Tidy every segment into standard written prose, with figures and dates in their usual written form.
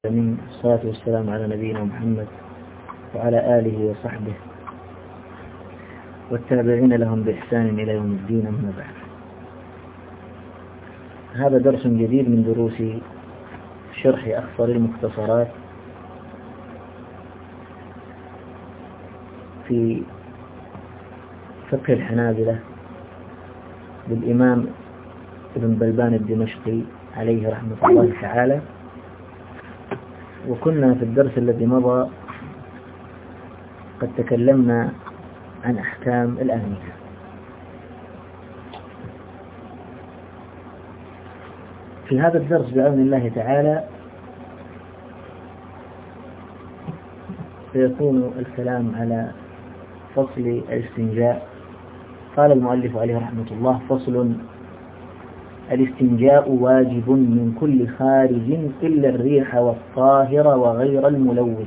من الصلاة والسلام على نبينا محمد وعلى آله وصحبه والتابعين لهم بإحسان إلى يوم الدين، أما بعد. هذا درس جديد من دروس شرح أخطر المختصرات في فقه الحنابلة بالإمام ابن بلبان الدمشقي عليه رحمة الله تعالى. وكنا في الدرس الذي مضى قد تكلمنا عن أحكام الآنية. في هذا الدرس بإذن الله تعالى سيكون الكلام على فصل الاستنجاء. قال المؤلف عليه رحمة الله: فصل: الاستنجاء واجب من كل خارج إلا الريح والطاهر وغير الملوث.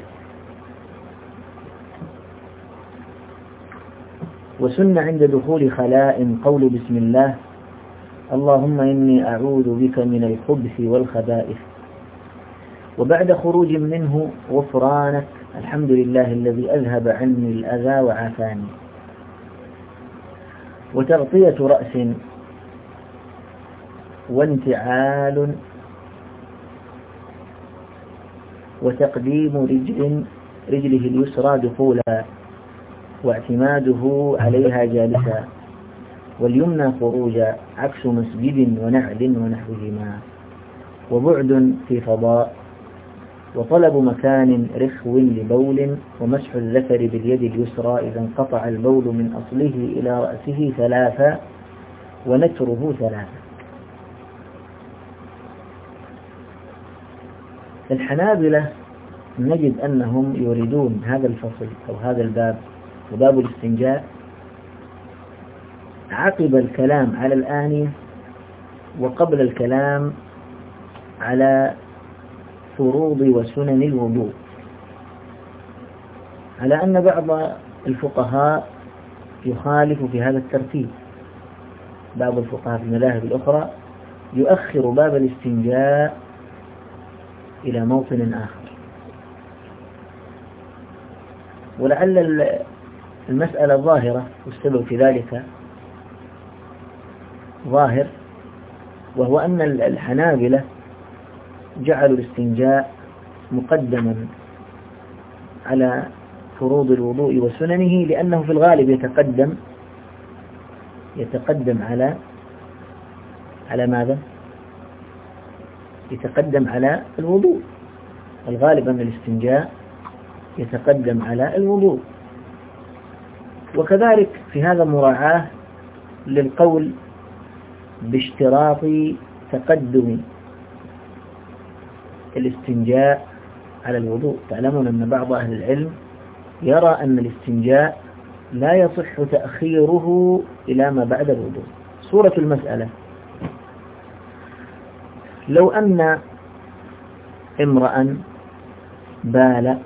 وسن عند دخول خلاء قول بسم الله اللهم إني أعوذ بك من الخبث والخبائث، وبعد خروج منه غفرانك الحمد لله الذي أذهب عني الأذى وعافاني. وتغطية رأس وانتعال وتقديم رجله اليسرى دخولا واعتماده عليها جالسا، واليمنى خروجا عكس مسجد ونعل ونحوهما، وبعد في فضاء، وطلب مكان رخو لبول، ومسح الذكر باليد اليسرى إذا انقطع البول من أصله إلى رأسه ثلاثا، ونتره ثلاثا. الحنابلة نجد أنهم يريدون هذا الفصل أو هذا الباب وباب الاستنجاء عقب الكلام على الآنية وقبل الكلام على فروض وسنن الوضوء، على أن بعض الفقهاء يخالف في هذا الترتيب. بعض الفقهاء في المذاهب الأخرى يؤخر باب الاستنجاء إلى موطن آخر، ولعل المسألة ظاهرة والسبب في ذلك ظاهر، وهو أن الحنابلة جعلوا الاستنجاء مقدما على فروض الوضوء وسننه، لأنه في الغالب يتقدم على ماذا؟ يتقدم على الوضوء. الغالب أن الاستنجاء يتقدم على الوضوء، وكذلك في هذا مراعاة للقول باشتراط تقدم الاستنجاء على الوضوء. تعلمون أن بعض أهل العلم يرى أن الاستنجاء لا يصح تأخيره إلى ما بعد الوضوء. صورة المسألة: لو أن امرأ بال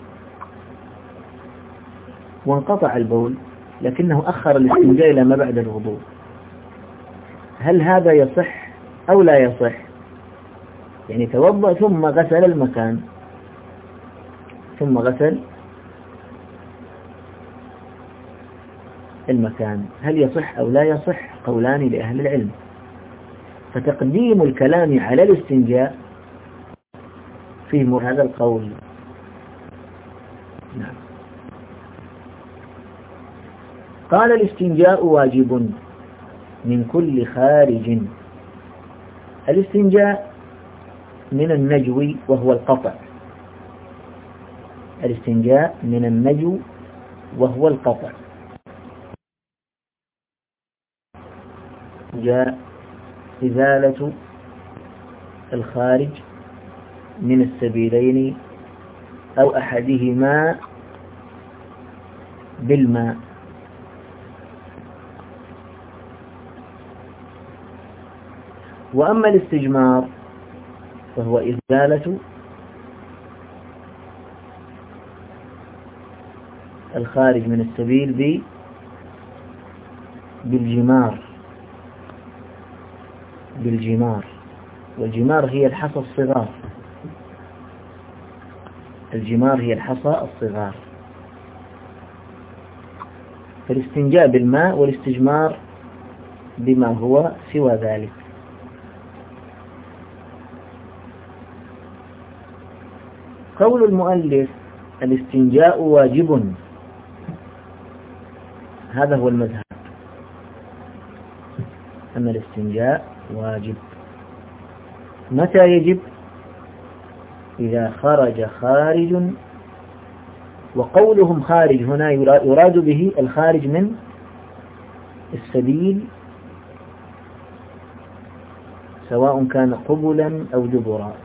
وانقطع البول لكنه أخر الاستنجاء إلى ما بعد الوضوء، هل هذا يصح أو لا يصح؟ يعني توضأ ثم غسل المكان، هل يصح أو لا يصح؟ قولان لأهل العلم. فتقديم الكلام على الاستنجاء فيه هذا القول. نعم. قال: الاستنجاء واجب من كل خارج. الاستنجاء من النجو وهو القطع. الاستنجاء من النجو وهو القطع. جاء إزالة الخارج من السبيلين أو أحدهما بالماء. وأما الاستجمار فهو إزالة الخارج من السبيل بالجمار، والجمار هي الحصى الصغار، الجمار هي الحصى الصغار. فالاستنجاء بالماء والاستجمار بما هو سوى ذلك. قول المؤلف الاستنجاء واجب، هذا هو المذهب، أن الاستنجاء واجب. متى يجب؟ إذا خرج خارج، وقولهم خارج هنا يراد به الخارج من السبيل، سواء كان قبلا أو دبرا.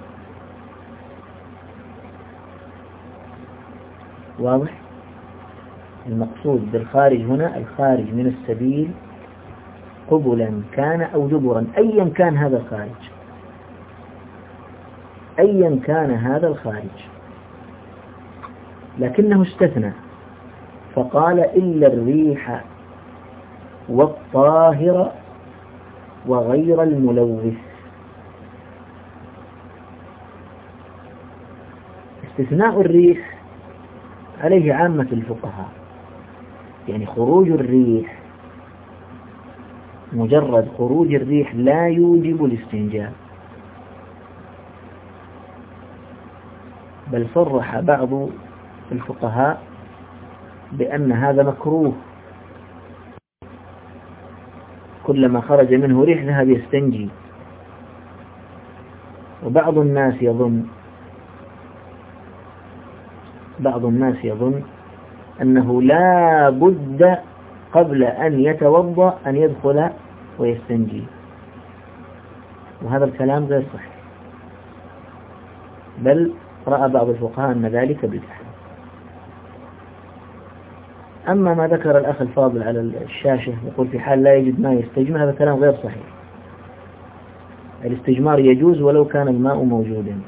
واضح؟ المقصود بالخارج هنا الخارج من السبيل قبلا كان أو دبرا، أيا كان هذا الخارج، أيا كان هذا الخارج، لكنه استثنى فقال إلا الريح والطاهر وغير الملوث. استثناء الريح عليه عامة الفقهاء، يعني خروج الريح، مجرد خروج الريح لا يوجب الاستنجاء، بل صرح بعض الفقهاء بأن هذا مكروه، كلما خرج منه ريح ذهب يستنجي. وبعض الناس يظن أنه لا بد قبل أن يتوضأ أن يدخل ويستنجي، وهذا الكلام غير صحيح، بل رأى بعض الفقهاء أن ذلك بدعة. أما ما ذكر الأخ الفاضل على الشاشة يقول في حال لا يجد ماء يستجمر، هذا كلام غير صحيح. الاستجمار يجوز ولو كان الماء موجودا.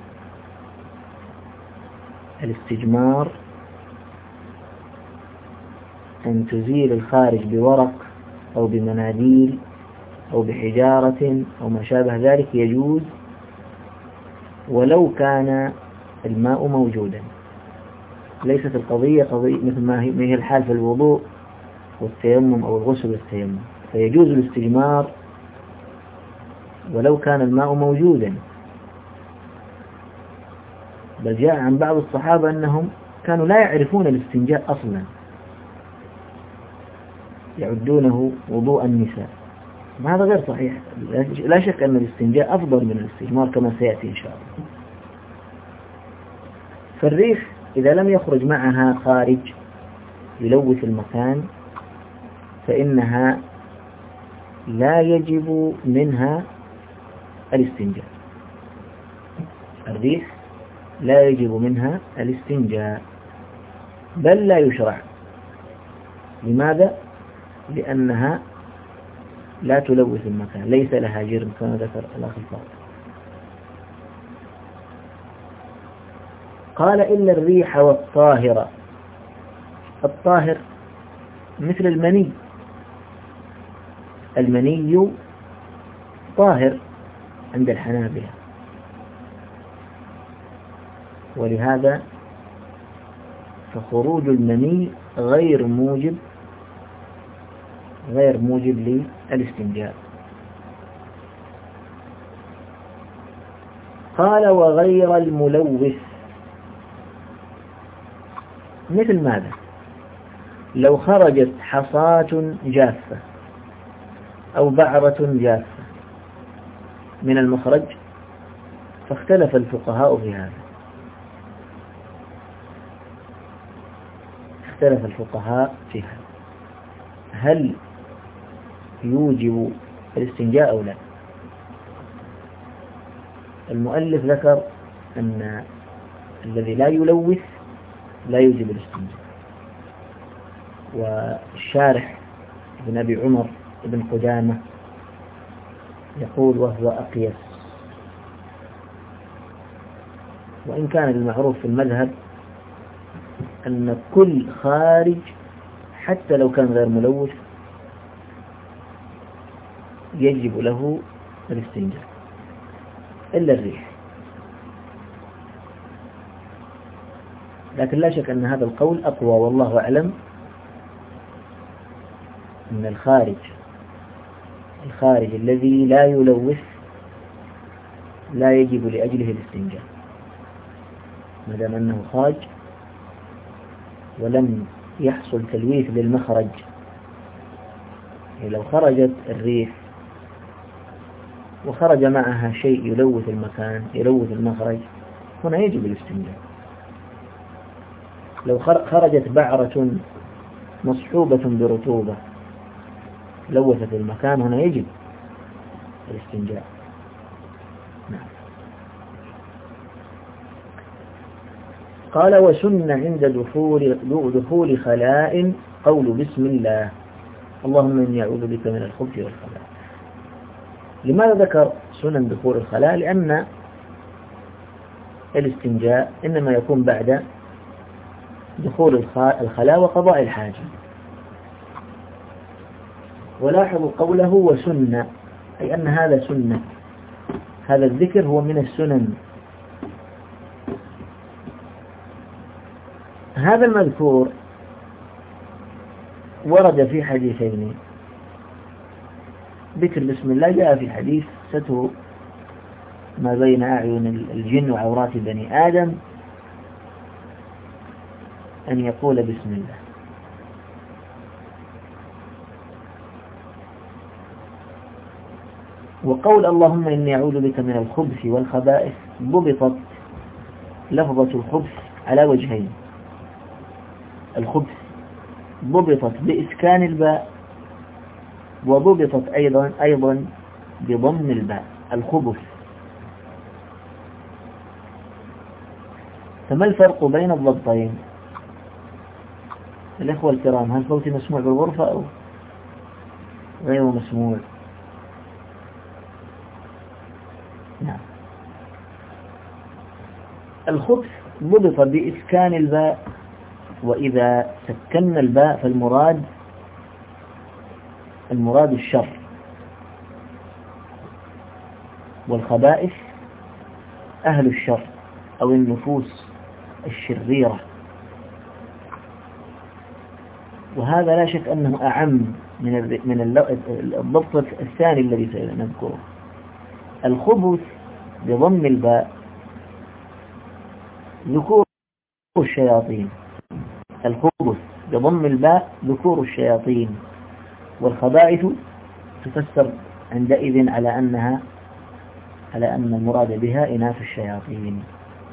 الاستجمار أن تزيل الخارج بورق أو بمناديل أو بحجارة أو ما شابه ذلك يجوز ولو كان الماء موجودا. ليست القضية مثل ما هي الحال في الوضوء والتيمم أو الغسل والتيمم، فيجوز الاستجمار ولو كان الماء موجودا. بل جاء عن بعض الصحابة أنهم كانوا لا يعرفون الاستنجاء أصلا، يعدونه وضوء النساء. هذا غير صحيح. لا شك أن الاستنجاء أفضل من الاستجمار كما سيأتي إن شاء الله. فالريح إذا لم يخرج معها خارج يلوث المكان فإنها لا يجب منها الاستنجاء. الريح لا يجب منها الاستنجاء، بل لا يشرع. لماذا؟ لأنها لا تلوث المكان، ليس لها جرم كما ذكر الأخ الفاضل. قال إلا الريح والطاهر. الطاهر مثل المني، المني طاهر عند الحنابلة، ولهذا فخروج المني غير موجب للاستنجاء. قال وغير الملوث مثل ماذا؟ لو خرجت حصاة جافة أو بعرة جافة من المخرج، فاختلف الفقهاء في هذا، هل يوجب الاستنجاء أو لا؟ المؤلف ذكر أن الذي لا يلوث لا يوجب الاستنجاء، والشارح ابن أبي عمر ابن قدامة يقول وهو أقيس. وإن كان المعروف في المذهب أن كل خارج حتى لو كان غير ملوث يجب له الاستنجاء إلا الريح. لكن لا شك أن هذا القول أقوى والله أعلم من الخارج الذي لا يلوث لا يجب لأجله الاستنجاء، ما دام أنه خارج ولم يحصل تلويث للمخرج. لو خرجت الريح وخرج معها شيء يلوث المكان يلوث المخرج هنا يجب الاستنجاء. لو خرجت بعرة مصحوبة برطوبة لوثت المكان هنا يجب الاستنجاء. نعم. قال وسن عند دخول خلاء قول بسم الله اللهم إني أعوذ بك من الخبث والخبائث. لماذا ذكر سنن دخول الخلاء؟ لأن الاستنجاء إنما يكون بعد دخول الخلاء وقضاء الحاجة. ولاحظوا قوله وسنة، أي أن هذا سنة، هذا الذكر هو من السنن. هذا المذكور ورد في حديثين. ذكر بسم الله جاء في حديث ستر ما بين أعين الجن وعورات بني آدم أن يقول بسم الله. وقول اللهم إني أعوذ بك من الخبث والخبائث ضبطت لفظة الخبث على وجهين. الخبث ضبطت بإسكان الباء وضبطت أيضا بضم الباء الخبث. فما الفرق بين الضبطين؟ الإخوة الكرام، هل صوتي مسموع بالغرفة أو غير مسموع؟ نعم. الخبث ضبط بإسكان الباء، وإذا سكننا الباء فالمراد الشر. والخبائث أهل الشر أو النفوس الشريرة. وهذا لا شك أنه أعم من الضبط الثاني الذي سنذكره. الخبث بضم الباء ذكور الشياطين، الخبث بضم الباء ذكور الشياطين، والخبائث تفسر عندئذ على أن المراد بها إناث الشياطين.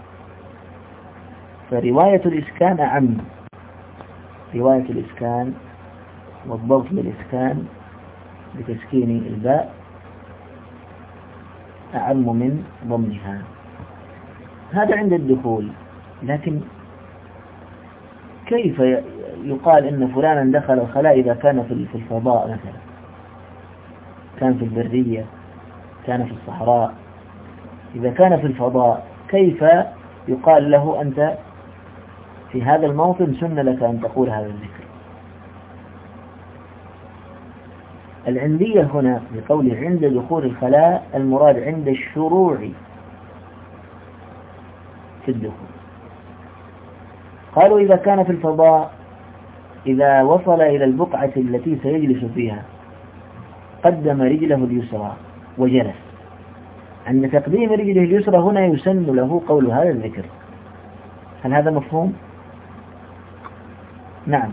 فرواية الإسكان أعم، رواية الإسكان والضبط بالإسكان بتسكين الباء أعم من ضمها. هذا عند الدخول. لكن كيف يقال إن فلانا دخل الخلاء إذا كان في الفضاء مثلا، كان في البرية، كان في الصحراء؟ إذا كان في الفضاء كيف يقال له أنت في هذا الموطن سن لك أن تقول هذا الذكر؟ العندية هنا بقول عند دخول الخلاء المراد عند الشروع في الدخول. قالوا إذا كان في الفضاء إذا وصل إلى البقعة التي سيجلس فيها قدم رجله اليسرى وجلس. عند تقديم رجله اليسرى هنا يسن له قول هذا الذكر. هل هذا مفهوم؟ نعم.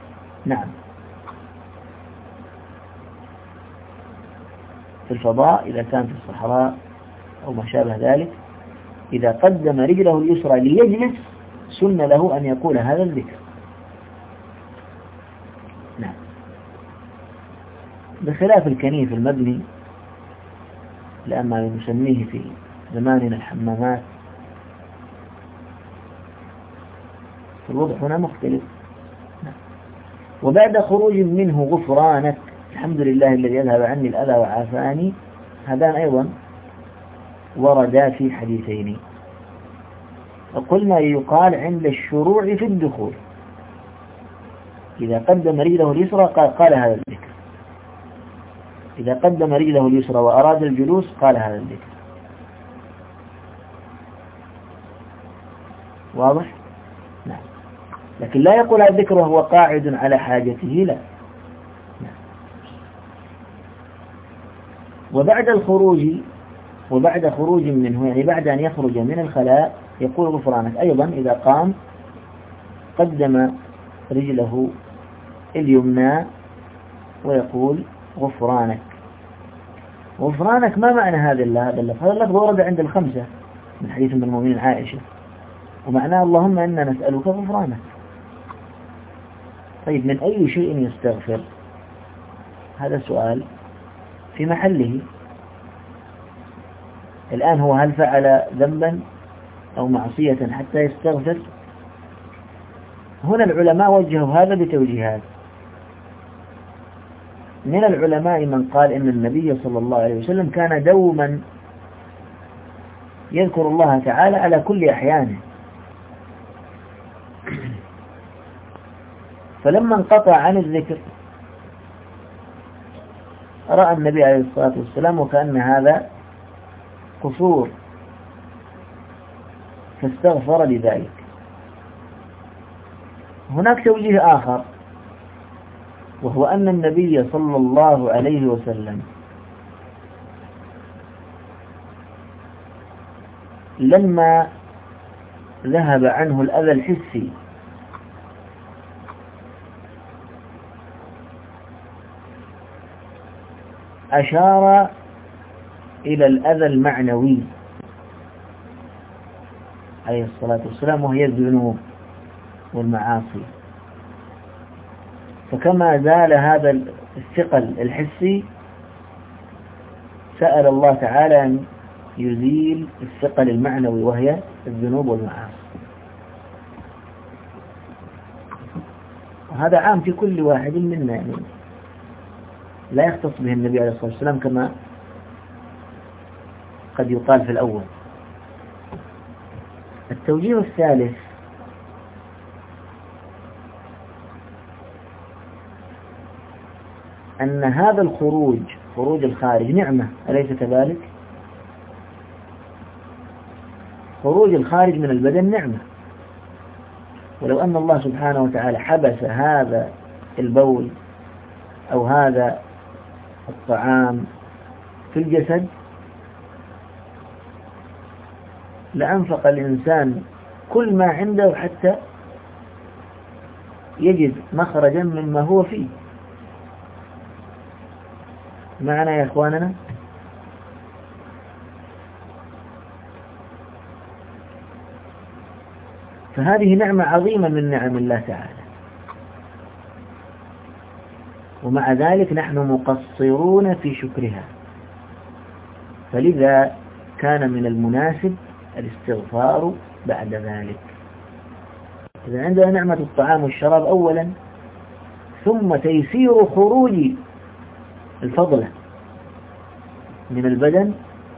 في الفضاء إذا كان في الصحراء أو ما شابه ذلك إذا قدم رجله اليسرى ليجلس سن له أن يقول هذا الذكر. نعم. بخلاف الكنيف المبني لأما نسميه في زماننا الحمامات، الوضع هنا مختلف. نعم. وبعد خروج منه غفرانك الحمد لله الذي يذهب عني الأذى وعافاني، هذان أيضا وردا في حديثين. وقلنا يقال عند الشروع في الدخول إذا قدم رجله اليسرى قال هذا الذكر، إذا قدم رجله اليسرى وأراد الجلوس قال هذا الذكر. واضح؟ نعم. لكن لا يقول الذكر وهو قاعد على حاجته، لا. نعم. وبعد خروج منه، يعني بعد أن يخرج من الخلاء يقول غفرانك. أيضا إذا قام قدم رجله اليمنى ويقول غفرانك. غفرانك ما معنى هذا اللفظ؟ هذا اللفظ ورد عند الخمسة من حديث من المؤمنين عائشة، ومعناه اللهم إنا نسألك غفرانك. طيب من أي شيء يستغفر؟ هذا سؤال في محله. الآن هو هل فعل ذنبا أو معصية حتى يستغفر؟ هنا العلماء وجهوا هذا بتوجيهات. من العلماء من قال إن النبي صلى الله عليه وسلم كان دوما يذكر الله تعالى على كل أحيانه، فلما انقطع عن الذكر رأى النبي عليه الصلاة والسلام وكأن هذا قصور، فاستغفر لذلك. هناك توجيه آخر، وهو أن النبي صلى الله عليه وسلم لما ذهب عنه الأذى الحسي أشار إلى الأذى المعنوي عليه الصلاة والسلام، وهي الذنوب والمعاصي. فكما زال هذا الثقل الحسي سأل الله تعالى أن يزيل الثقل المعنوي وهي الذنوب والمعاصي. وهذا عام في كل واحد منا، يعني لا يختص به النبي عليه الصلاة والسلام كما قد يقال في الأول. التوجيه الثالث أن هذا خروج الخارج نعمة، أليس كذلك؟ خروج الخارج من البدن نعمة، ولو أن الله سبحانه وتعالى حبس هذا البول أو هذا الطعام في الجسد لأنفق الإنسان كل ما عنده حتى يجد مخرجا مما هو فيه. معنا يا إخواننا؟ فهذه نعمة عظيمة من نعم الله تعالى، ومع ذلك نحن مقصرون في شكرها، فلذا كان من المناسب الاستغفار بعد ذلك. إذا عندنا نعمة الطعام والشراب أولا، ثم تيسير خروج الفضلة من البدن،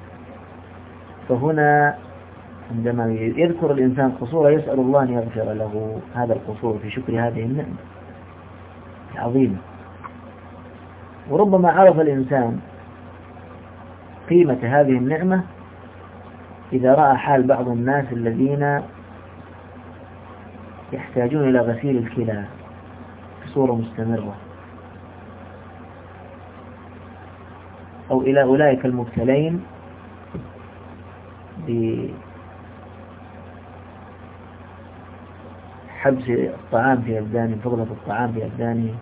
فهنا عندما يذكر الإنسان قصوره يسأل الله أن يغفر له هذا القصور في شكر هذه النعمة العظيمة. وربما عرف الإنسان قيمة هذه النعمة إذا رأى حال بعض الناس الذين يحتاجون إلى غسيل الكلى بصورة مستمرة، أو إلى أولئك المبتلين بحبس الطعام في أبدانهم، فضلة الطعام في أبدانهم،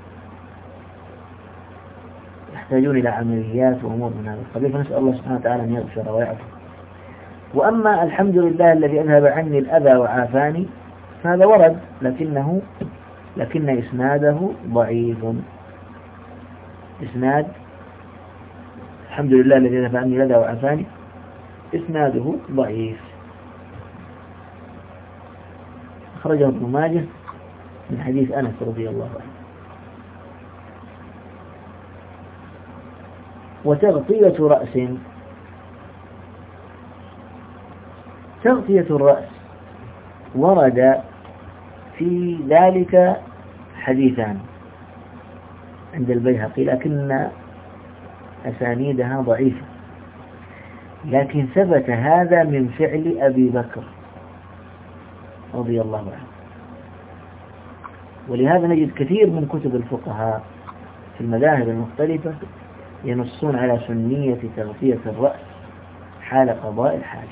يحتاجون إلى عمليات وأمور من هذا القبيل، فنسأل الله سبحانه وتعالى أن يغفر ويعفو. وأما الحمد لله الذي أذهب عني الأذى وعافاني فهذا ورد، لكن إسناده ضعيف. إسناد الحمد لله الذي أذهب عني الأذى وعافاني إسناده ضعيف. أخرجه ابن ماجه من حديث أنس رضي الله عنه. وتغطية رأس، تغطية الرأس ورد في ذلك حديثان عند البيهقي، لكن أسانيدها ضعيفة، لكن ثبت هذا من فعل أبي بكر رضي الله عنه. ولهذا نجد كثير من كتب الفقهاء في المذاهب المختلفة ينصون على سنية تغطية الرأس حال قضاء الحاجة.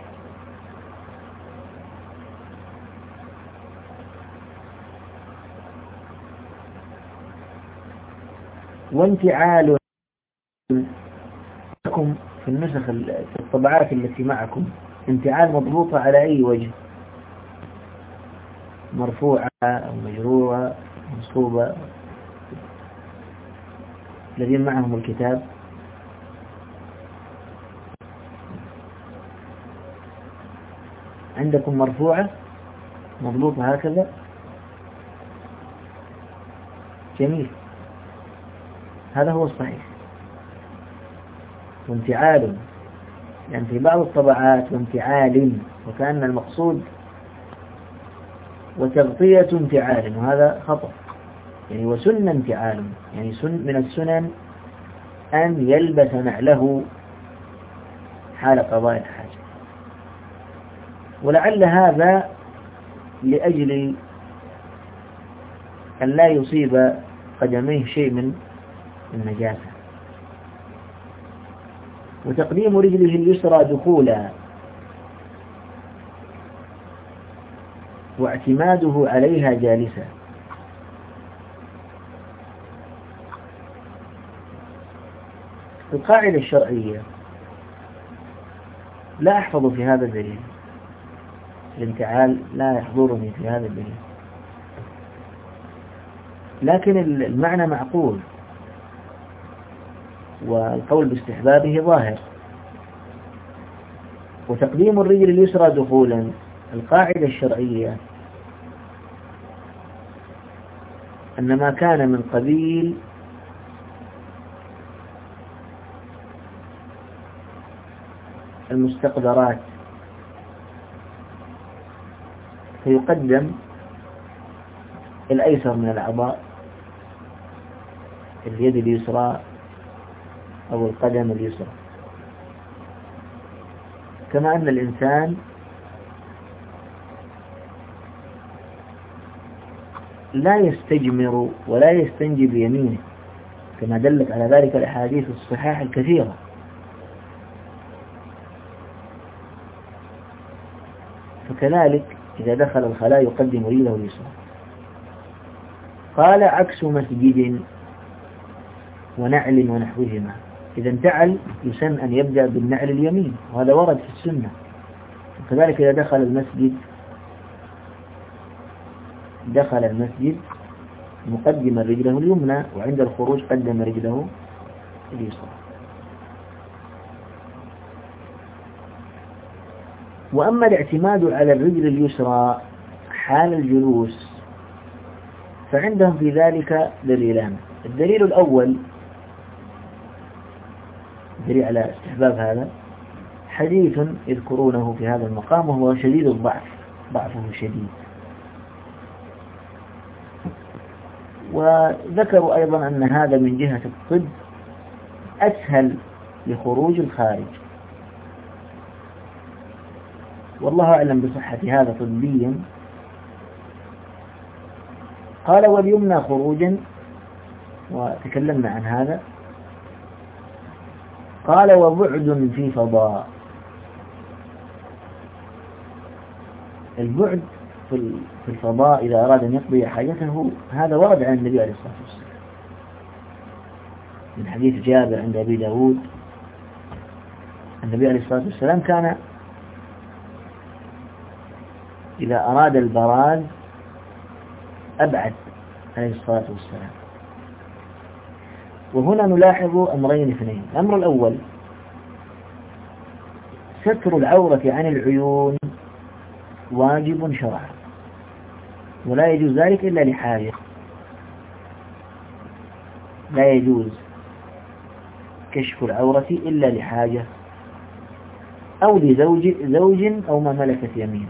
وانتعال لكم في النسخ في الطبعات التي معكم انتعال مضبوطة على أي وجه؟ مرفوعة أو مجرورة منصوبة؟ الذين معهم الكتاب عندكم مرفوعة مضبوطة هكذا؟ جميل، هذا هو الصحيح. وانتعال يعني في بعض الطبعات وانتعال، وكأن المقصود وتغطية انتعال، وهذا خطأ. يعني وسن انتعال، يعني من السنن أن يلبس نعله حال قضاء الحاجة. ولعل هذا لأجل أن لا يصيب قدميه شيء من النجاسة. وتقديم رجله اليسرى دخولا، واعتماده عليها جالسا. القاعدة الشرعية لا أحفظ في هذا الدليل، الانتعال لا يحضرني في هذا الدليل، لكن المعنى معقول والقول باستحبابه ظاهر. وتقديم الرجل اليسرى دخولا، القاعدة الشرعية أن ما كان من قبيل المستقدرات فيقدم الأيسر من الأعضاء، اليد اليسرى أو القدم اليسرى، كما أن الإنسان لا يستجمر ولا يستنجي بيمينه، كما دلت على ذلك الأحاديث الصحاح الكثيرة. فكذلك إذا دخل الخلاء يقدم رجله اليسرى. قال عكس مسجد ونعل ونحوهما، إذا انتعل يسن أن يبدأ بالنعل اليمين، وهذا ورد في السنة. وكذلك إذا دخل المسجد مقدم رجله اليمنى، وعند الخروج قدم رجله اليسرى. وأما الاعتماد على الرجل اليسرى حال الجلوس فعندهم في ذلك دليلان. الدليل الأول دليل على استحباب هذا حديث يذكرونه في هذا المقام، وهو شديد الضعف، ضعفه شديد. وذكروا أيضا أن هذا من جهة الطب أسهل لخروج الخارج، والله أعلم بصحة هذا طبيا. قال واليمنى خروجا، وتكلمنا عن هذا. قال وبعد في فضاء، البعد في الفضاء إذا أراد أن يقضي حاجته، هذا ورد عن النبي عليه الصلاة والسلام من حديث جابر عند أبي داود. النبي عليه الصلاة والسلام كان إذا أراد البراز أبعد عليه الصلاة والسلام. وهنا نلاحظ أمرين اثنين. الأمر الأول ستر العورة عن العيون واجب شرعا، ولا يجوز ذلك إلا لحاجة. لا يجوز كشف العورة إلا لحاجة أو لزوج أو ما ملكت يمين.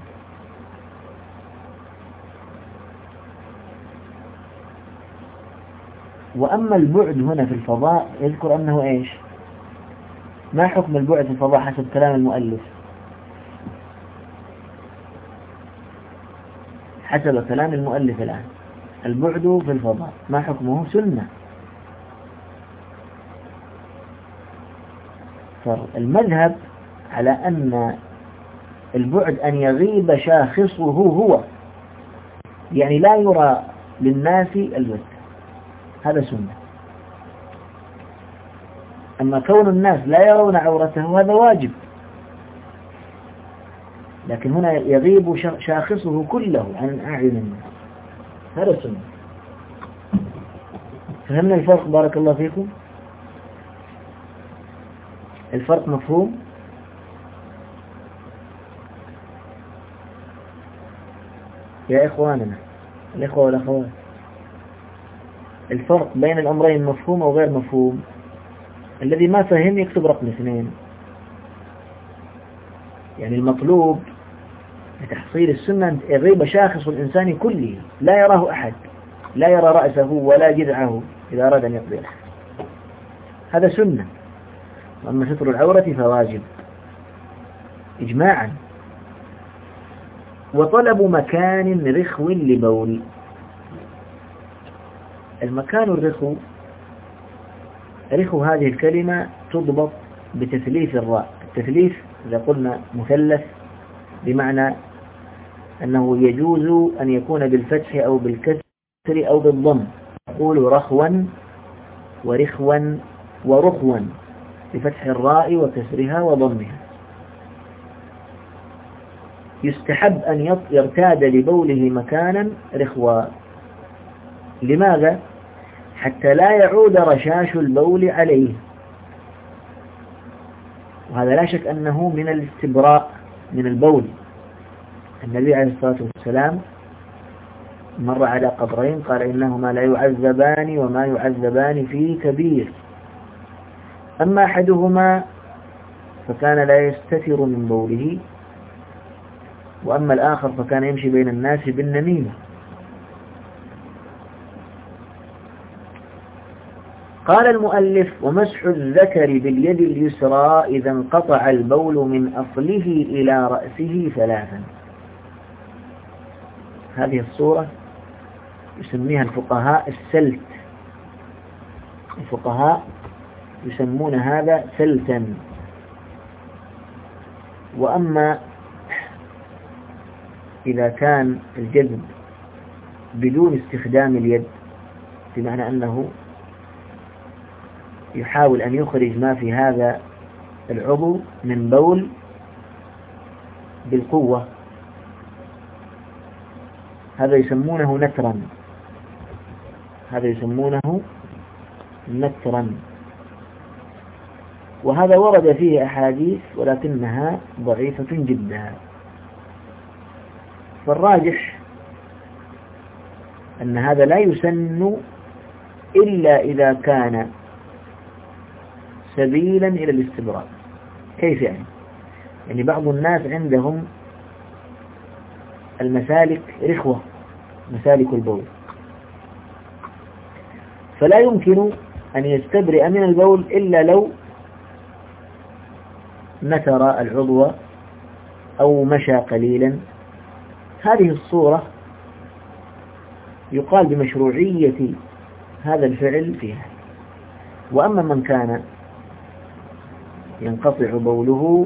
وأما البعد هنا في الفضاء يذكر أنه إيش؟ ما حكم البعد في الفضاء حسب كلام المؤلف؟ حسب كلام المؤلف الآن البعد في الفضاء ما حكمه؟ سنة. فالمذهب على أن البعد أن يغيب شاخصه هو، يعني لا يرى للناس البت، هذا سنة. أما كون الناس لا يرون عورته هذا واجب، لكن هنا يغيب شاخصه كله عن أعين الناس، هذا سنة. فهمنا الفرق؟ بارك الله فيكم. الفرق مفهوم؟ يا إخواننا الإخوة والأخوات، الفرق بين الأمرين مفهوم أو غير مفهوم؟ الذي ما فهم يكتب رقم 2. يعني المطلوب لتحصيل السنة أن يغيب شاخص الإنسان كله، لا يراه أحد، لا يرى رأسه ولا جذعه إذا أراد أن يقضي الحج، هذا سنة. وأما ستر العورة فواجب إجماعا. وطلب مكان رخو لبول. المكان الرخو، رخو هذه الكلمة تضبط بتثليث الراء. التثليث إذا قلنا مثلث بمعنى أنه يجوز أن يكون بالفتح أو بالكسر أو بالضم. يقول رخوا ورخوا ورخوا بفتح الراء وكسرها وضمها. يستحب أن يرتاد لبوله مكانا رخوا. لماذا؟ حتى لا يعود رشاش البول عليه، وهذا لا شك أنه من الاستبراء من البول. النبي عليه الصلاة والسلام مر على قبرين قال إنهما لا يعذبان وما يعذبان في كبير، أما أحدهما فكان لا يستتر من بوله، وأما الآخر فكان يمشي بين الناس بالنميمة. قال المؤلف: ومسح الذكر باليد اليسرى إذا انقطع البول من أصله إلى رأسه 3. هذه الصورة يسميها الفقهاء السلت. الفقهاء يسمون هذا سلتا. وأما إذا كان الجذب بدون استخدام اليد، بمعنى أنه يحاول أن يخرج ما في هذا العضو من بول بالقوة، هذا يسمونه نترا. هذا يسمونه نترا، وهذا ورد فيه أحاديث ولكنها ضعيفة جدا. فالراجح أن هذا لا يسن إلا إذا كان سبيلا إلى الاستبراء. كيف يعني؟ يعني بعض الناس عندهم المسالك رخوة، مسالك البول، فلا يمكن أن يستبرئ من البول إلا لو نتر العضو أو مشى قليلا. هذه الصورة يقال بمشروعية هذا الفعل فيها. وأما من كان ينقطع بوله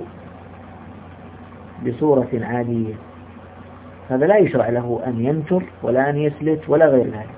بصورة عادية هذا لا يشرع له أن ينتر ولا أن يسلت ولا غير ذلك.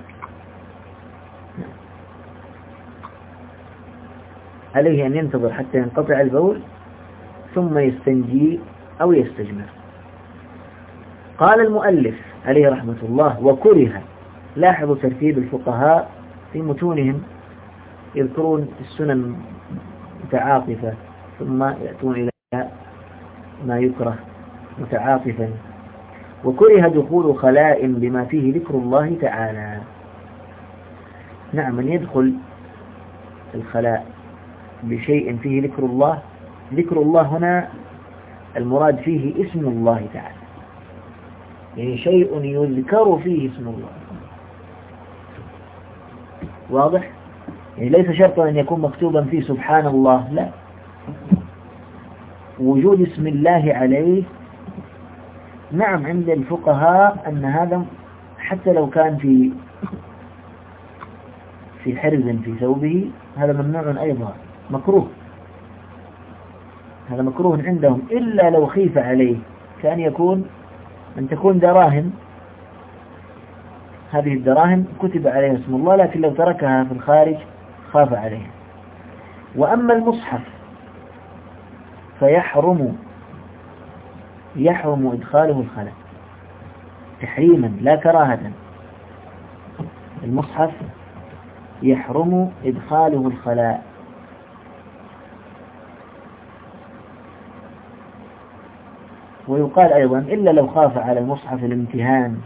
عليه أن ينتظر حتى ينقطع البول ثم يستنجي أو يستجمر. قال المؤلف عليه رحمة الله: وكره. لاحظوا ترتيب الفقهاء في متونهم، يذكرون السنن متعاطفة ثم يأتون إلى ما يكره متعاطفا. وكره دخول خلاء بما فيه ذكر الله تعالى. نعم، من يدخل الخلاء بشيء فيه ذكر الله، ذكر الله هنا المراد فيه اسم الله تعالى، يعني شيء يذكر فيه اسم الله. واضح؟ يعني ليس شرطا أن يكون مكتوبا فيه سبحان الله، لا، وجود اسم الله عليه. نعم، عند الفقهاء أن هذا حتى لو كان في حرز في ثوبه، هذا ممنوع أيضا، مكروه، هذا مكروه عندهم، إلا لو خيف عليه، كأن تكون دراهم، هذه الدراهم كتب عليها اسم الله، لكن لو تركها في الخارج خاف عليها. وأما المصحف فيحرم إدخاله الخلاء تحريما لا كراهة. المصحف يحرم إدخاله الخلاء. ويقال أيضا إلا لو خاف على المصحف الامتهان،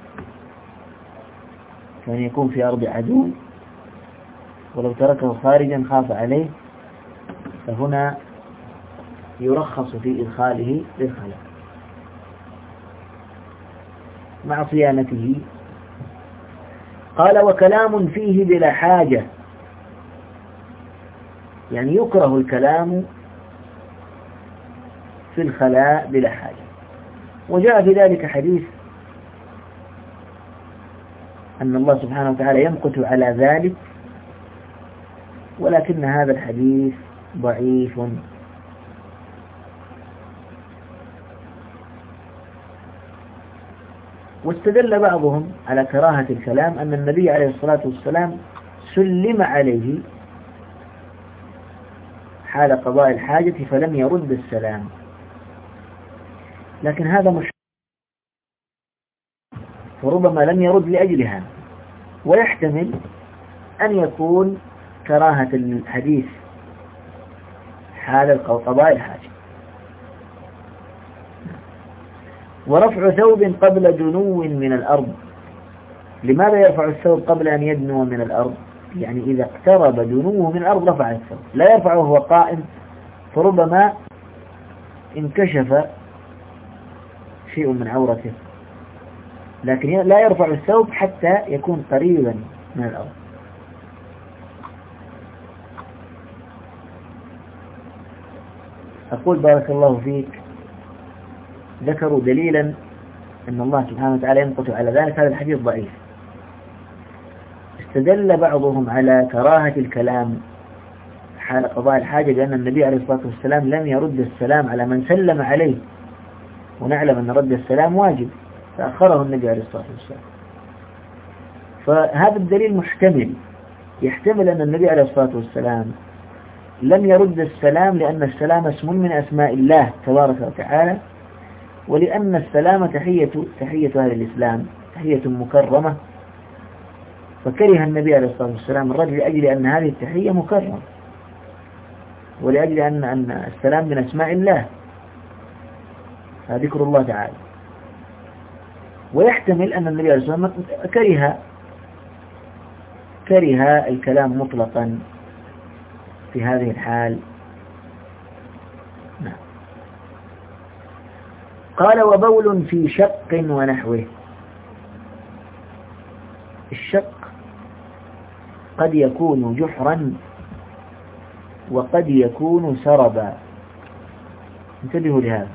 كان يكون في أرض عدو ولو تركه خارجا خاف عليه، فهنا يرخص في إدخاله للخلاء مع صيانته. قال وكلام فيه بلا حاجة، يعني يكره الكلام في الخلاء بلا حاجة. وجاء في ذلك حديث أن الله سبحانه وتعالى يمقت على ذلك، ولكن هذا الحديث ضعيف. واستدل بعضهم على كراهة الكلام أن النبي عليه الصلاة والسلام سلم عليه حال قضاء الحاجة فلم يرد السلام، لكن هذا مش، فربما لم يرد لأجلها، ويحتمل أن يكون كراهة الحديث حال قضاء الحاجة. ورفع ثوب قبل دنو من الأرض، لماذا يرفع الثوب قبل أن يدنو من الأرض؟ يعني إذا اقترب دنوه من الأرض رفع الثوب، لا يرفعه وهو قائم، فربما انكشف شيء من عورته، لكن لا يرفع الثوب حتى يكون قريبا من الأرض. أقول بارك الله فيك، ذكروا دليلا أن الله سبحانه وتعالى يمقت على ذلك، هذا الحديث ضعيف. استدل بعضهم على كراهة الكلام حال قضاء الحاجة بأن النبي عليه الصلاة والسلام لم يرد السلام على من سلم عليه، ونعلم أن رد السلام واجب، فأخره النبي عليه الصلاة والسلام. فهذا الدليل محتمل، يحتمل أن النبي عليه الصلاة والسلام لم يرد السلام لأن السلام اسم من أسماء الله تبارك وتعالى، ولأن السلام تحية أهل الإسلام، تحية مكرمة، فكره النبي عليه الصلاة والسلام الرد لأجل أن هذه التحية مكرمة، ولأجل أن السلام من أسماء الله، ذكر الله تعالى. ويحتمل أن النبي عليه الصلاة والسلام كره الكلام مطلقا في هذه الحال. نعم. قال وبول في شق ونحوه. الشق قد يكون جحرا وقد يكون سربا، انتبهوا لهذا.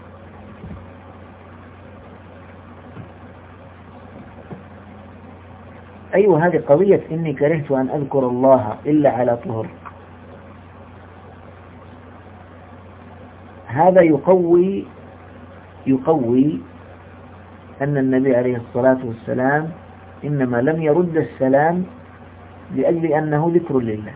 أيوة، هذه قضية إني كرهت أن أذكر الله إلا على طهر، هذا يقوي أن النبي عليه الصلاة والسلام إنما لم يرد السلام لأجل أنه ذكر لله،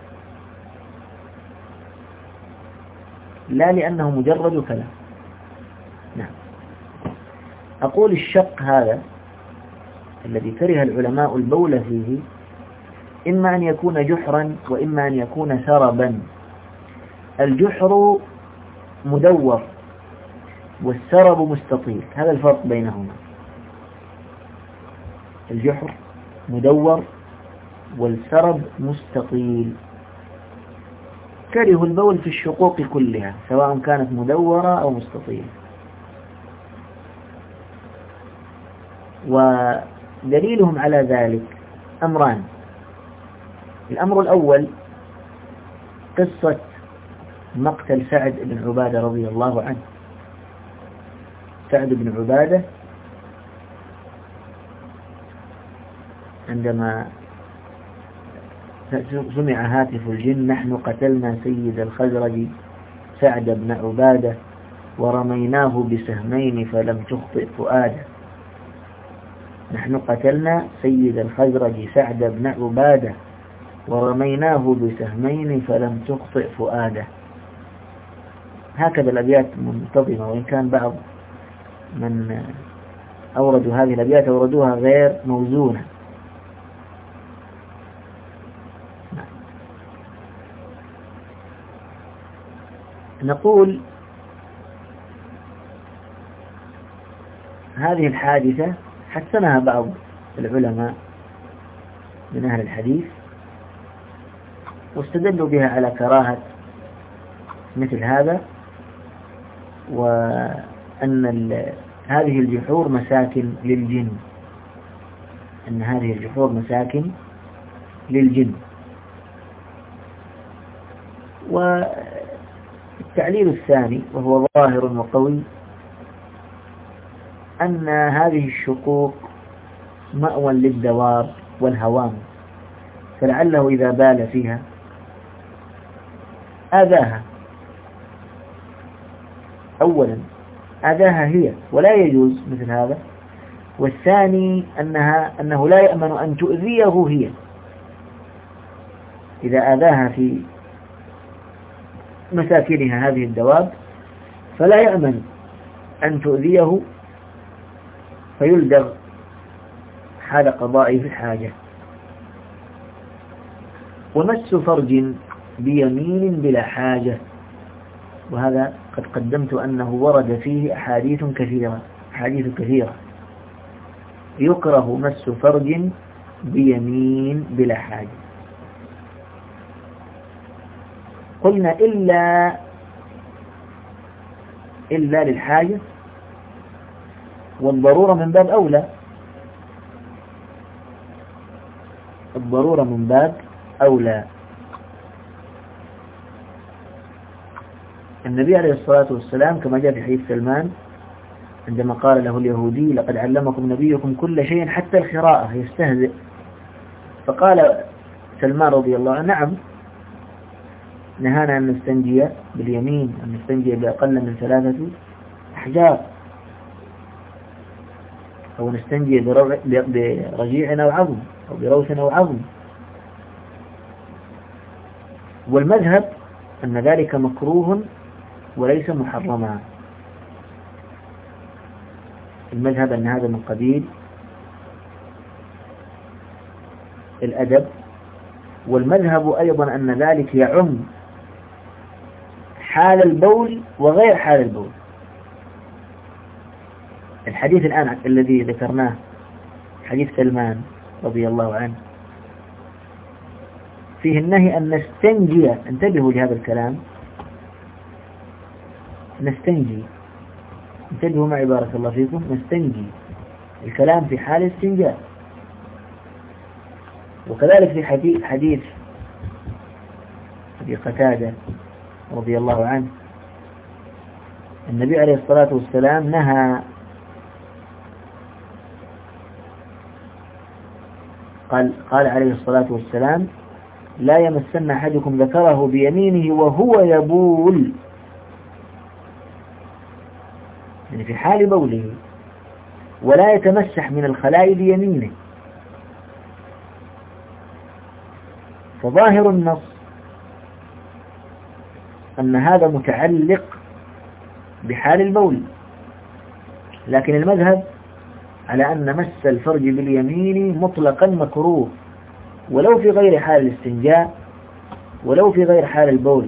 لا لأنه مجرد كلام. نعم. أقول الشق هذا الذي كره العلماء البول فيه إما أن يكون جحرا وإما أن يكون سربا. الجحر مدور والسرب مستطيل، هذا الفرق بينهما. الجحر مدور والسرب مستطيل. كره البول في الشقوق كلها سواء كانت مدورة أو مستطيلة. ودليلهم على ذلك أمران. الأمر الأول قصة مقتل سعد بن عبادة رضي الله عنه. سعد بن عبادة عندما سمع هاتف الجن: نحن قتلنا سيد الخزرج سعد بن عبادة ورميناه بسهمين فلم تخطئ فؤاده. نحن قتلنا سيد الخزرج سعد بن عبادة ورميناه بسهمين فلم تخطئ فؤاده. هكذا الأبيات منتظمة، وإن كان بعض من أوردوا هذه الأبيات أوردوها غير موزونة. نقول هذه الحادثة حسنها بعض العلماء من أهل الحديث، واستدلوا بها على كراهة مثل هذا، وأن هذه الجحور مساكن للجن، أن هذه الجحور مساكن للجن. والتعليل الثاني وهو ظاهر وقوي أن هذه الشقوق مأوى للدواب والهوام، فلعله إذا بال فيها آذاها. أولا آذاها هي، ولا يجوز مثل هذا. والثاني أنه لا يأمن أن تؤذيه هي، إذا آذاها في مساكنها هذه الدواب فلا يأمن أن تؤذيه فيلدغ حال قضائه في الحاجة. ومس فرج بيمين بلا حاجة، وهذا قد قدمت أنه ورد فيه أحاديث كثيرة. يكره مس فرج بيمين بلا حاجة. قلنا إلا للحاجة، والضرورة من باب أولى. الضرورة من باب أولى. النبي عليه الصلاة والسلام كما جاء في حديث سلمان عندما قال له اليهودي: لقد علمكم نبيكم كل شيء حتى الخراءة، يستهزئ. فقال سلمان رضي الله عنه: نعم، نهانا أن نستنجي باليمين، أن نستنجي بأقل من 3 أحجار، أو نستنجي برجيع أو عظم، أو بروث أو عظم. والمذهب أن ذلك مكروه وليس محرما. المذهب أن هذا من قبيل الأدب. والمذهب أيضا أن ذلك يعم حال البول وغير حال البول. الحديث الآن الذي ذكرناه، حديث سلمان رضي الله عنه، فيه النهي أن نستنجي. انتبهوا لهذا الكلام، نستنجي. انتبهوا معي بارك الله فيكم، نستنجي. الكلام في حال الاستنجاء. وكذلك في حديث أبي قتادة رضي الله عنه، النبي عليه الصلاة والسلام نهى، قال عليه الصلاة والسلام: لا يمسن أحدكم ذكره بيمينه وهو يبول، يعني في حال بوله، ولا يتمسح من الخلاء بيمينه. فظاهر النص أن هذا متعلق بحال البول، لكن المذهب على أن مس الفرج باليمين مطلقا مكروه، ولو في غير حال الاستنجاء، ولو في غير حال البول.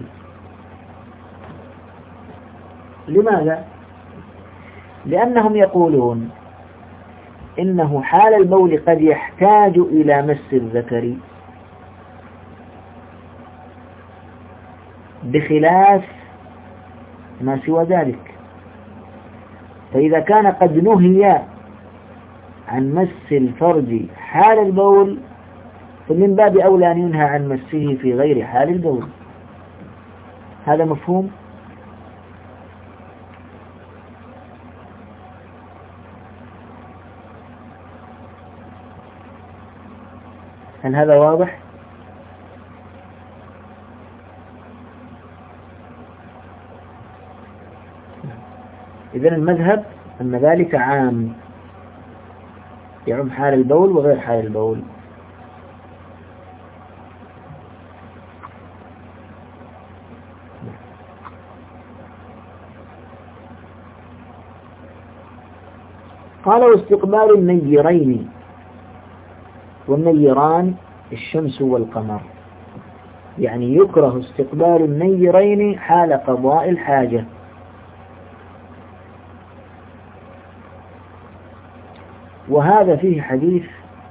لماذا؟ لأنهم يقولون إنه حال البول قد يحتاج إلى مس الذكر بخلاف ما سوى ذلك. فإذا كان قد نهي عن مس الفرج حال البول، فمن باب أولى أن ينهى عن مسه في غير حال البول. هذا مفهوم؟ هل هذا واضح؟ إذن المذهب أن ذلك عام، يعم حال البول وغير حال البول. قال واستقبال النيرين، والنيران الشمس والقمر، يعني يكره استقبال النيرين حال قضاء الحاجة. وهذا فيه حديث،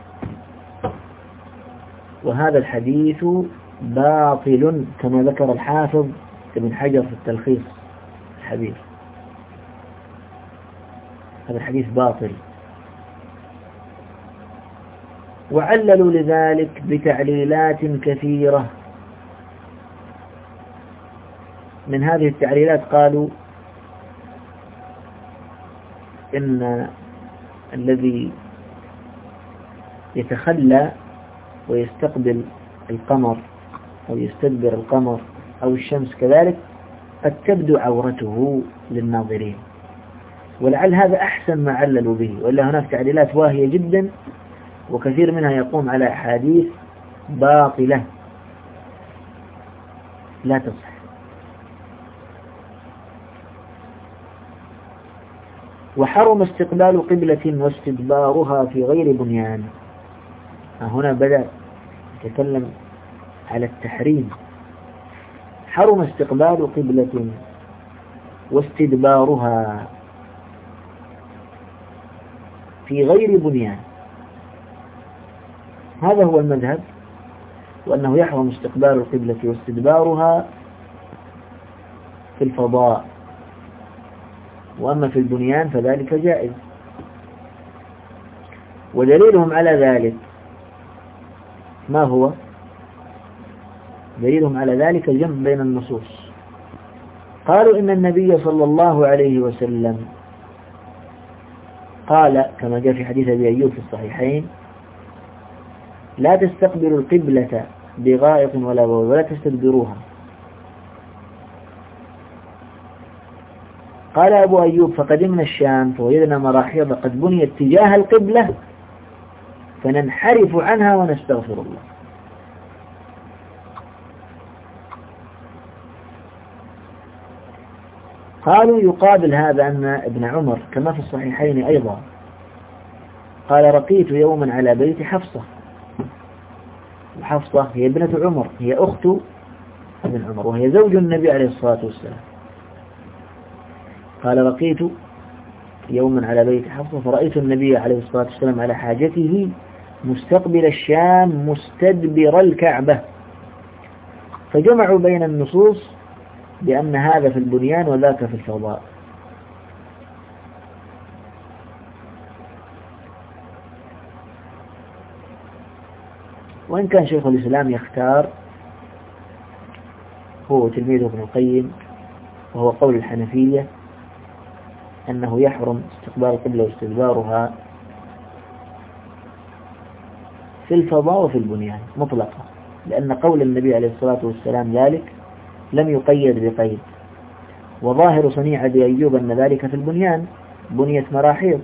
وهذا الحديث باطل كما ذكر الحافظ ابن حجر في التلخيص الحبير. هذا الحديث باطل، وعللوا لذلك بتعليلات كثيرة. من هذه التعليلات قالوا إن الذي يتخلى ويستقبل القمر أو يستدبر القمر أو الشمس كذلك قد تبدو عورته للناظرين، ولعل هذا أحسن ما عللوا به، وإلا هناك تعليلات واهية جدا وكثير منها يقوم على أحاديث باطلة لا تصح. وحرم استقبال قبلة واستدبارها في غير بنيان. هنا بدأ يتكلم على التحريم. حرم استقبال قبلة واستدبارها في غير بنيان، هذا هو المذهب، وأنه يحرم استقبال القبلة واستدبارها في الفضاء، وأما في البنيان فذلك جائز. ودليلهم على ذلك ما هو؟ دليلهم على ذلك الجمع بين النصوص. قالوا إن النبي صلى الله عليه وسلم قال كما جاء في حديث أبي أيوب في الصحيحين: لا تستقبلوا القبلة بغائط ولا بول ولا تستدبروها. قال أبو أيوب: فقدمنا الشام فوجدنا مراحيض قد بنيت تجاه القبلة فننحرف عنها ونستغفر الله. قالوا يقابل هذا أن ابن عمر كما في الصحيحين أيضا قال: رقيت يوما على بيت حفصة، وحفصة هي ابنة عمر، هي أخت ابن عمر وهي زوج النبي عليه الصلاة والسلام. قال: رقيت يوما على بيت حفصة فرأيت النبي عليه الصلاة والسلام على حاجته مستقبل الشام مستدبر الكعبة، فجمعوا بين النصوص بأن هذا في البنيان وذاك في الفضاء. وإن كان شيخ الإسلام يختار هو تلميذه ابن القيم، وهو قول الحنفية، أنه يحرم استقبال القبلة واستدبارها في الفضاء وفي البنيان مطلقا، لأن قول النبي عليه الصلاة والسلام ذلك لم يقيد بقيد. وظاهر صنيع أبي أيوب أن ذلك في البنيان، بنيت مراحيض.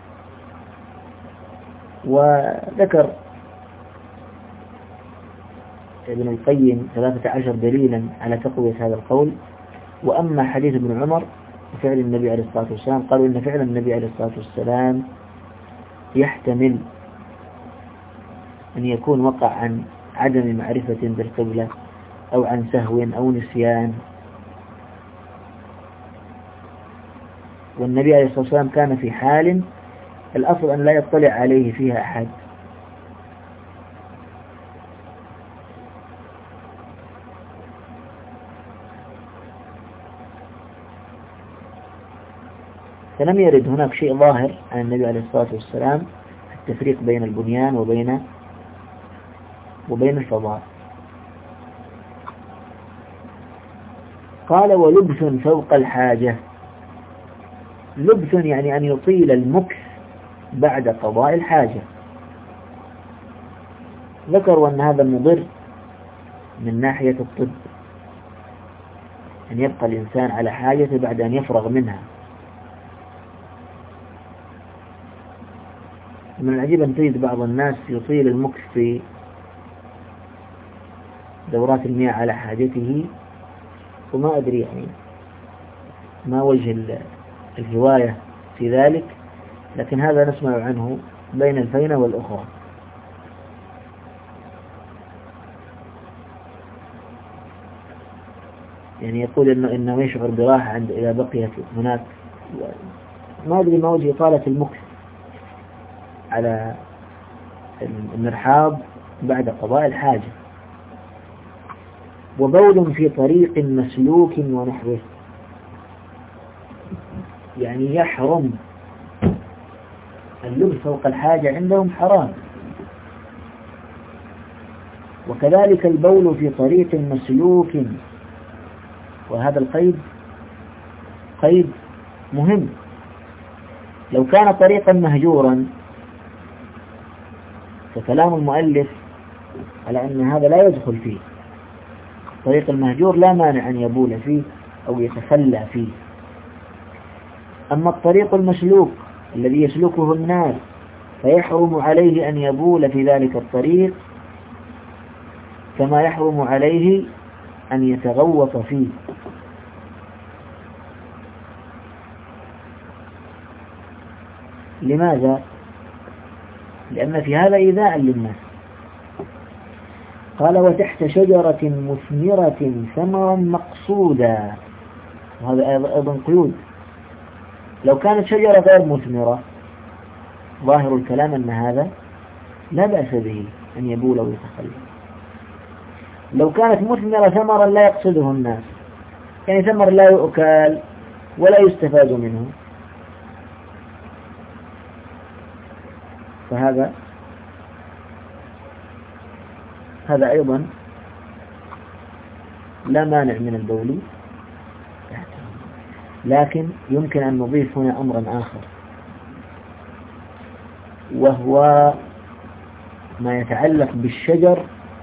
وذكر ابن القيم 13 دليلا على تقوية هذا القول. وأما حديث ابن عمر وفعل النبي عليه الصلاة والسلام، قالوا إن فعل النبي عليه الصلاة والسلام يحتمل أن يكون وقع عن عدم معرفة بالقبلة أو عن سهو أو نسيان، والنبي عليه الصلاة والسلام كان في حال الأصل أن لا يطلع عليه فيها أحد. فلم يرد هناك شيء ظاهر عن النبي عليه الصلاة والسلام التفريق بين البنيان وبين الفضاء. قال: ولبث فوق الحاجة. لبث يعني أن يطيل المكث بعد قضاء الحاجة. ذكروا أن هذا مضر من ناحية الطب، أن يبقى الإنسان على حاجته بعد أن يفرغ منها. من العجيب أن تجد بعض الناس يطيل المكث في دورات المياه على حاجته، وما أدري يعني ما وجه الهواية في ذلك، لكن هذا نسمع عنه بين الفينة والأخرى. يعني يقول إنه يشعر براحة إذا بقيت هناك. ما أدري ما وجه إطالة المكث على المرحاض بعد قضاء الحاجة. وبول في طريق مسلوك ونحوه، يعني يحرم اللبس فوق الحاجة عندهم حرام. وكذلك البول في طريق مسلوك، وهذا القيد قيد مهم. لو كان طريقا مهجورا فكلام المؤلف على أن هذا لا يدخل فيه. الطريق المهجور لا مانع أن يبول فيه أو يتخلى فيه. أما الطريق المسلوك الذي يسلكه الناس فيحرم عليه أن يبول في ذلك الطريق، كما يحرم عليه أن يتغوط فيه. لماذا؟ لأن في هذا إيذاء للناس. قال: وتحت شجرة مثمرة ثمرا مقصودا، وهذا أيضا قيود. لو كانت شجرة غير مثمرة ظاهر الكلام أن هذا لا بأس به أن يبول ويتخلى. لو كانت مثمرة ثمرا لا يقصده الناس، يعني ثمر لا يؤكل ولا يستفاد منه، فهذا أيضا لا مانع من البول. لكن يمكن أن نضيف هنا أمرا آخر، وهو ما يتعلق بالشجر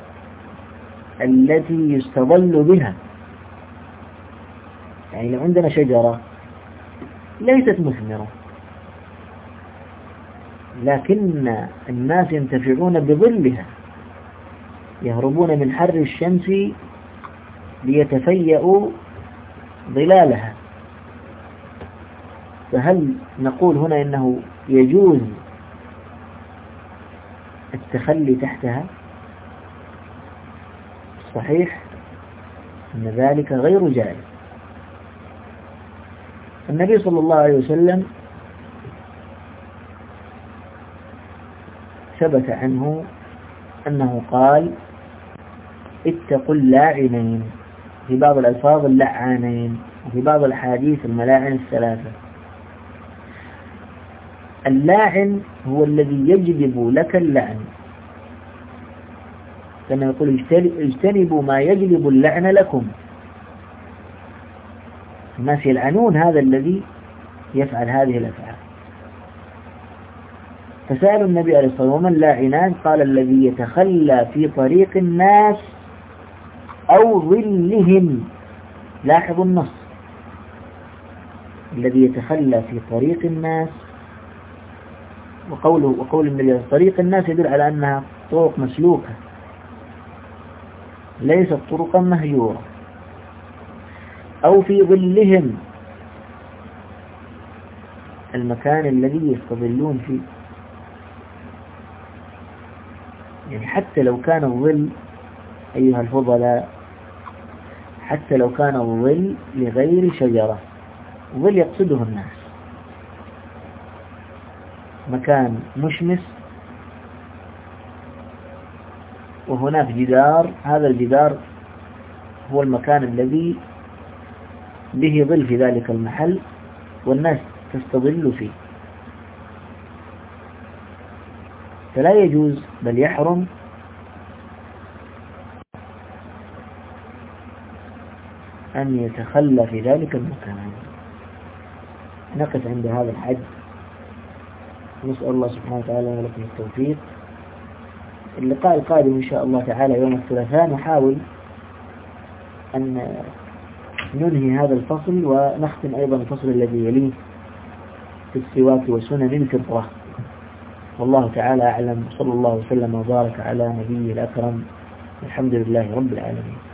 التي يستظل بها. يعني لو عندنا شجرة ليست مثمرة لكن الناس ينتفعون بظلها، يهربون من حر الشمس ليتفيأوا ظلالها، فهل نقول هنا إنه يجوز التخلي تحتها؟ صحيح أن ذلك غير جائز. النبي صلى الله عليه وسلم ثبت عنه أنه قال: اتقوا اللاعنين، في بعض الألفاظ اللعانين، وفي بعض الحديث الملاعن الثلاثة. اللاعن هو الذي يجلب لك اللعن، كما يقول: اجتنبوا ما يجلب اللعن لكم. الناس يلعنون هذا الذي يفعل هذه الأفعال. فسألوا النبي عليه الصلاة والسلام: ومن لاعنان؟ قال: الذي يتخلى في طريق الناس أو ظلهم. لاحظوا النص: الذي يتخلى في طريق الناس، وقول النبي طريق الناس يدل على أنها طرق مسلوكة ليست طرقا مهجورة. أو في ظلهم، المكان الذي يستظلون فيه. يعني حتى لو كان الظل أيها الفضلاء، حتى لو كان الظل لغير شجرة، ظل يقصده الناس، مكان مشمس وهناك جدار، هذا الجدار هو المكان الذي به ظل في ذلك المحل والناس تستظل فيه، فلا يجوز بل يحرم أن يتخلى في ذلك المكان. نقف عند هذا الحد، نسأل الله سبحانه وتعالى ولكم التوفيق. اللقاء القادم إن شاء الله تعالى يوم الثلاثاء نحاول أن ننهي هذا الفصل ونختم أيضا الفصل الذي يليه في السواك وسنن الفطرة. والله تعالى أعلم، صلى الله وسلم وبارك على نبيه الأكرم، الحمد لله رب العالمين.